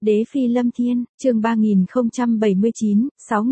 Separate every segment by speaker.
Speaker 1: Đế phi lâm thiên, chương 3079,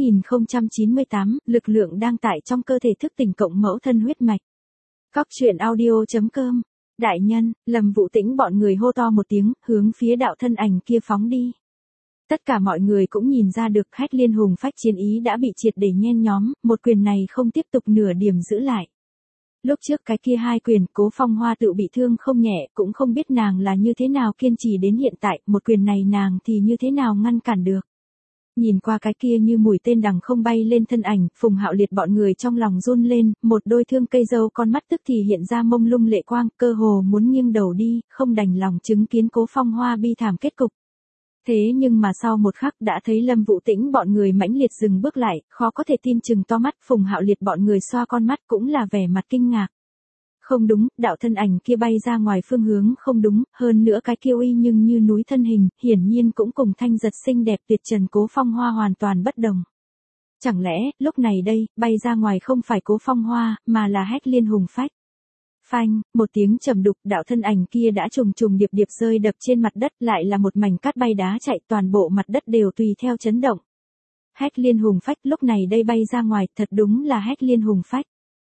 Speaker 1: 6098, lực lượng đang tại trong cơ thể thức tỉnh cộng mẫu thân huyết mạch. Cóc truyện audio.com. Đại nhân, Lâm Vũ Tĩnh bọn người hô to một tiếng, hướng phía đạo thân ảnh kia phóng đi. Tất cả mọi người cũng nhìn ra được Hách Liên hùng phách chiến ý đã bị triệt để nhen nhóm, một quyền này không tiếp tục nửa điểm giữ lại. Lúc trước cái kia hai quyền, Cố Phong Hoa tự bị thương không nhẹ, cũng không biết nàng là như thế nào kiên trì đến hiện tại, một quyền này nàng thì như thế nào ngăn cản được. Nhìn qua cái kia như mũi tên đằng không bay lên thân ảnh, Phùng Hạo Liệt bọn người trong lòng run lên, một đôi thương cây dâu con mắt tức thì hiện ra mông lung lệ quang, cơ hồ muốn nghiêng đầu đi, không đành lòng chứng kiến Cố Phong Hoa bi thảm kết cục. Thế nhưng mà sau một khắc đã thấy Lâm Vũ Tĩnh bọn người mãnh liệt dừng bước lại, khó có thể tin chừng to mắt, Phùng Hạo Liệt bọn người xoa con mắt cũng là vẻ mặt kinh ngạc. Không đúng, đạo thân ảnh kia bay ra ngoài phương hướng không đúng, hơn nữa cái kia uy nhưng như núi thân hình, hiển nhiên cũng cùng thanh giật xinh đẹp tuyệt trần Cố Phong Hoa hoàn toàn bất đồng. Chẳng lẽ, lúc này đây, bay ra ngoài không phải Cố Phong Hoa, mà là Hách Liên hùng phách. Phanh, một tiếng trầm đục, đạo thân ảnh kia đã trùng trùng điệp điệp rơi đập trên mặt đất, lại là một mảnh cát bay đá chạy, toàn bộ mặt đất đều tùy theo chấn động. Hách Liên hùng phách lúc này đây bay ra ngoài, thật đúng là Hách Liên hùng phách.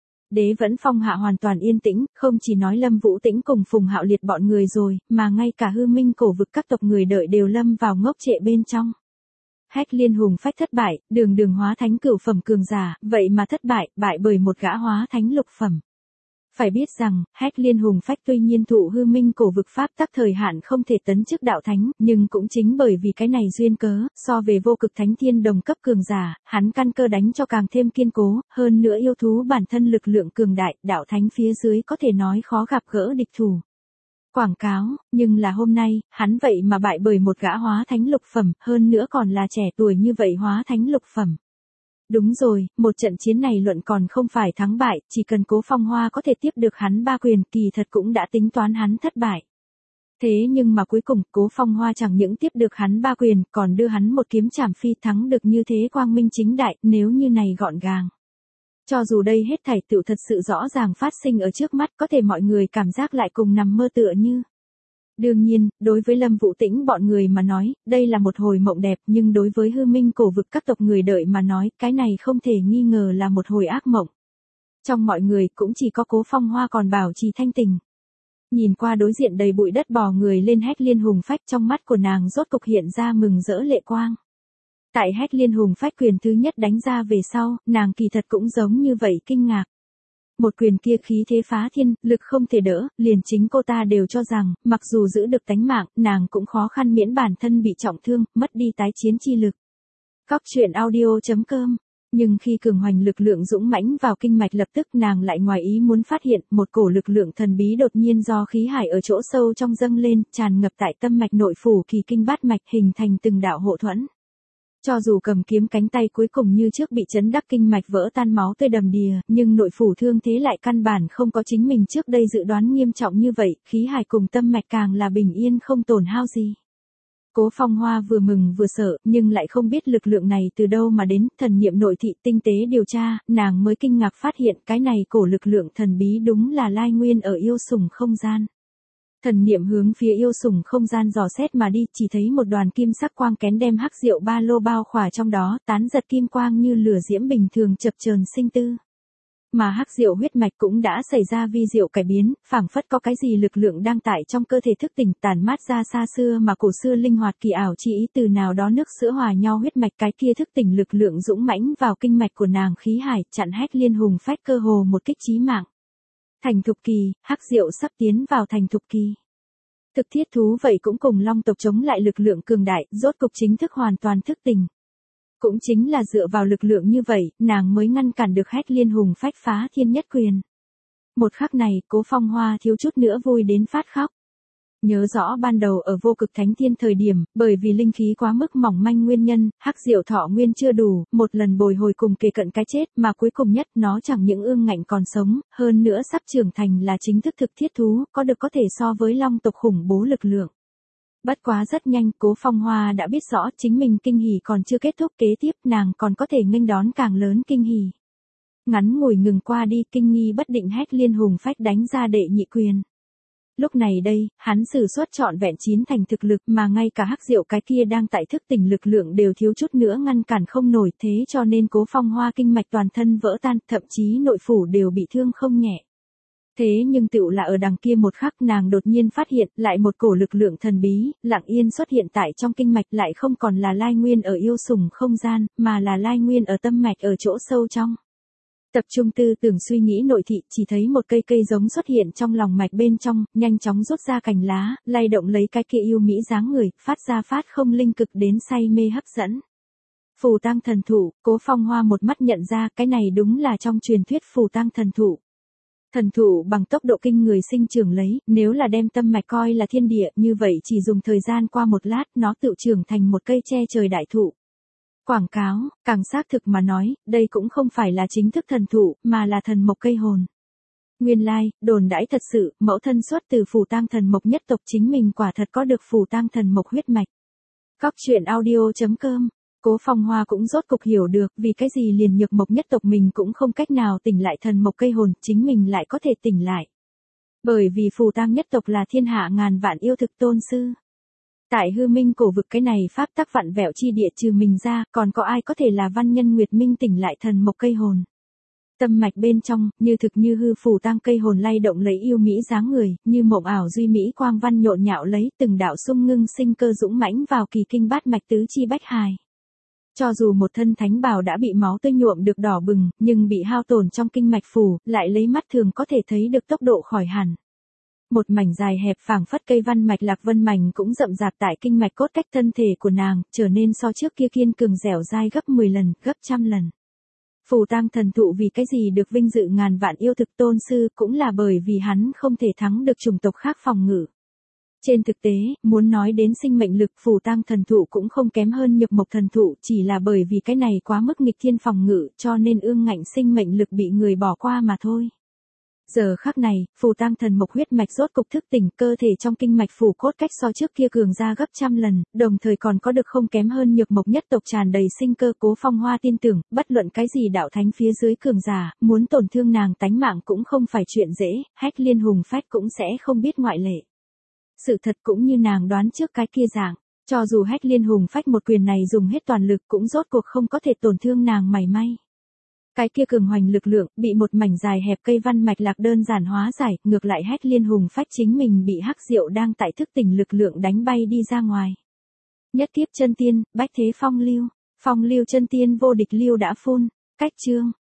Speaker 1: Đế vẫn phong hạ hoàn toàn yên tĩnh, không chỉ nói Lâm Vũ Tĩnh cùng Phùng Hạo Liệt bọn người rồi, mà ngay cả hư minh cổ vực các tộc người đợi đều lâm vào ngốc trệ bên trong. Hách Liên hùng phách thất bại, đường đường hóa thánh cửu phẩm cường giả, vậy mà thất bại, bại bởi một gã hóa thánh lục phẩm. Phải biết rằng, Hách Liên hùng phách tuy nhiên thụ hư minh cổ vực pháp tắc thời hạn không thể tấn chức đạo thánh, nhưng cũng chính bởi vì cái này duyên cớ, so về vô cực thánh thiên đồng cấp cường giả, hắn căn cơ đánh cho càng thêm kiên cố, hơn nữa yêu thú bản thân lực lượng cường đại, đạo thánh phía dưới có thể nói khó gặp gỡ địch thủ. Quảng cáo, nhưng là hôm nay, hắn vậy mà bại bởi một gã hóa thánh lục phẩm, hơn nữa còn là trẻ tuổi như vậy hóa thánh lục phẩm. Đúng rồi, một trận chiến này luận còn không phải thắng bại, chỉ cần Cố Phong Hoa có thể tiếp được hắn ba quyền, kỳ thật cũng đã tính toán hắn thất bại. Thế nhưng mà cuối cùng, Cố Phong Hoa chẳng những tiếp được hắn ba quyền, còn đưa hắn một kiếm trảm phi, thắng được như thế quang minh chính đại, nếu như này gọn gàng. Cho dù đây hết thảy tựu thật sự rõ ràng phát sinh ở trước mắt, có thể mọi người cảm giác lại cùng nằm mơ tựa như. Đương nhiên, đối với Lâm Vũ Tĩnh bọn người mà nói, đây là một hồi mộng đẹp, nhưng đối với hư minh cổ vực các tộc người đợi mà nói, cái này không thể nghi ngờ là một hồi ác mộng. Trong mọi người, cũng chỉ có Cố Phong Hoa còn bảo trì thanh tình. Nhìn qua đối diện đầy bụi đất bò người lên Hách Liên hùng phách, trong mắt của nàng rốt cục hiện ra mừng rỡ lệ quang. Tại Hách Liên hùng phách quyền thứ nhất đánh ra về sau, nàng kỳ thật cũng giống như vậy kinh ngạc. Một quyền kia khí thế phá thiên, lực không thể đỡ, liền chính cô ta đều cho rằng, mặc dù giữ được tánh mạng, nàng cũng khó khăn miễn bản thân bị trọng thương, mất đi tái chiến chi lực. Cóc truyện audio.com. Nhưng khi cường hoành lực lượng dũng mãnh vào kinh mạch, lập tức nàng lại ngoài ý muốn phát hiện, một cổ lực lượng thần bí đột nhiên do khí hải ở chỗ sâu trong dâng lên, tràn ngập tại tâm mạch nội phủ kỳ kinh bát mạch, hình thành từng đạo hộ thuẫn. Cho dù cầm kiếm cánh tay cuối cùng như trước bị chấn đắc kinh mạch vỡ tan máu tươi đầm đìa, nhưng nội phủ thương thế lại căn bản không có chính mình trước đây dự đoán nghiêm trọng như vậy, khí hải cùng tâm mạch càng là bình yên không tổn hao gì. Cố Phong Hoa vừa mừng vừa sợ, nhưng lại không biết lực lượng này từ đâu mà đến, thần niệm nội thị tinh tế điều tra, nàng mới kinh ngạc phát hiện cái này cổ lực lượng thần bí đúng là lai nguyên ở yêu sủng không gian. Thần niệm hướng phía yêu sủng không gian dò xét mà đi, chỉ thấy một đoàn kim sắc quang kén đem hắc diệu ba lô bao khỏa trong đó, tán giật kim quang như lửa diễm bình thường chập chờn sinh tư. Mà hắc diệu huyết mạch cũng đã xảy ra vi diệu cải biến, phảng phất có cái gì lực lượng đang tại trong cơ thể thức tỉnh, tản mát ra xa xưa mà cổ xưa linh hoạt kỳ ảo chi ý, từ nào đó nước sữa hòa nhau huyết mạch, cái kia thức tỉnh lực lượng dũng mãnh vào kinh mạch của nàng khí hải, chặn Hách Liên hùng phách cơ hồ một kích chí mạng. Thành thục kỳ, hắc diệu sắp tiến vào thành thục kỳ. Thực thiết thú vậy cũng cùng long tộc chống lại lực lượng cường đại, rốt cục chính thức hoàn toàn thức tỉnh. Cũng chính là dựa vào lực lượng như vậy, nàng mới ngăn cản được Hách Liên hùng phách phá thiên nhất quyền. Một khắc này, Cố Phong Hoa thiếu chút nữa vui đến phát khóc. Nhớ rõ ban đầu ở vô cực thánh thiên thời điểm, bởi vì linh khí quá mức mỏng manh nguyên nhân, hắc diệu thọ nguyên chưa đủ, một lần bồi hồi cùng kề cận cái chết, mà cuối cùng nhất nó chẳng những ương ngạnh còn sống, hơn nữa sắp trưởng thành là chính thức thực thiết thú, có thể so với long tộc khủng bố lực lượng. Bất quá rất nhanh, Cố Phong Hoa đã biết rõ chính mình kinh hỉ còn chưa kết thúc, kế tiếp nàng còn có thể nghênh đón càng lớn kinh hỉ. Ngắn ngủi ngừng qua đi, kinh nghi bất định Hách Liên hùng phách đánh ra đệ nhị quyền. Lúc này đây, hắn sử xuất trọn vẹn 9 thành thực lực mà ngay cả hắc diệu cái kia đang tại thức tỉnh lực lượng đều thiếu chút nữa ngăn cản không nổi, thế cho nên Cố Phong Hoa kinh mạch toàn thân vỡ tan, thậm chí nội phủ đều bị thương không nhẹ. Thế nhưng tựu là ở đằng kia một khắc nàng đột nhiên phát hiện lại một cổ lực lượng thần bí, lặng yên xuất hiện tại trong kinh mạch, lại không còn là lai nguyên ở yêu sủng không gian, mà là lai nguyên ở tâm mạch ở chỗ sâu trong. Tập trung tư tưởng suy nghĩ nội thị, chỉ thấy một cây cây giống xuất hiện trong lòng mạch bên trong, nhanh chóng rút ra cành lá, lay động lấy cái kia yêu mỹ dáng người, phát ra phát không linh cực đến say mê hấp dẫn. Phù tang thần thụ, Cố Phong Hoa một mắt nhận ra cái này đúng là trong truyền thuyết phù tang thần thụ. Thần thụ bằng tốc độ kinh người sinh trưởng lấy, nếu là đem tâm mạch coi là thiên địa, như vậy chỉ dùng thời gian qua một lát nó tự trưởng thành một cây che trời đại thụ. Quảng cáo, càng xác thực mà nói, đây cũng không phải là chính thức thần thụ, mà là thần mộc cây hồn. Nguyên lai, đồn đãi thật sự, mẫu thân xuất từ phù tang thần mộc nhất tộc, chính mình quả thật có được phù tang thần mộc huyết mạch. Cóc truyện audio.com. Cố Phong Hoa cũng rốt cục hiểu được vì cái gì liền nhược mộc nhất tộc mình cũng không cách nào tỉnh lại thần mộc cây hồn, chính mình lại có thể tỉnh lại. Bởi vì phù tang nhất tộc là thiên hạ ngàn vạn yêu thực tôn sư. Tại hư minh cổ vực cái này pháp tắc vặn vẹo chi địa trừ mình ra, còn có ai có thể là văn nhân Nguyệt Minh tỉnh lại thần mộc cây hồn. Tâm mạch bên trong, như thực như hư phù tang cây hồn lay động lấy yêu mỹ dáng người, như mộng ảo duy mỹ quang văn nhộn nhạo lấy từng đạo sung ngưng sinh cơ dũng mãnh vào kỳ kinh bát mạch tứ chi bách hài. Cho dù một thân thánh bào đã bị máu tươi nhuộm được đỏ bừng, nhưng bị hao tổn trong kinh mạch phù, lại lấy mắt thường có thể thấy được tốc độ khỏi hẳn. Một mảnh dài hẹp phảng phất cây văn mạch lạc vân mảnh cũng rậm rạp tại kinh mạch cốt cách thân thể của nàng, trở nên so trước kia kiên cường dẻo dai gấp 10 lần, gấp trăm lần. Phù tang thần thụ vì cái gì được vinh dự ngàn vạn yêu thực tôn sư, cũng là bởi vì hắn không thể thắng được chủng tộc khác phòng ngự. Trên thực tế, muốn nói đến sinh mệnh lực, phù tang thần thụ cũng không kém hơn nhược mộc thần thụ, chỉ là bởi vì cái này quá mức nghịch thiên phòng ngự, cho nên ương ngạnh sinh mệnh lực bị người bỏ qua mà thôi. Giờ khắc này, phù tang thần mộc huyết mạch rốt cục thức tỉnh, cơ thể trong kinh mạch phù cốt cách so trước kia cường ra gấp trăm lần, đồng thời còn có được không kém hơn nhược mộc nhất tộc tràn đầy sinh cơ. Cố Phong Hoa tin tưởng, bất luận cái gì đạo thánh phía dưới cường giả, muốn tổn thương nàng tánh mạng cũng không phải chuyện dễ, Hách Liên Hùng Phách cũng sẽ không biết ngoại lệ. Sự thật cũng như nàng đoán trước cái kia dạng, cho dù Hách Liên Hùng Phách một quyền này dùng hết toàn lực cũng rốt cuộc không có thể tổn thương nàng mảy may. Cái kia cường hoành lực lượng, bị một mảnh dài hẹp cây văn mạch lạc đơn giản hóa giải, ngược lại Hách Liên Hùng Phách chính mình bị hắc diệu đang tại thức tỉnh lực lượng đánh bay đi ra ngoài. Nhất kiếp chân tiên, bách thế phong lưu chân tiên vô địch lưu đã phun, cách chương.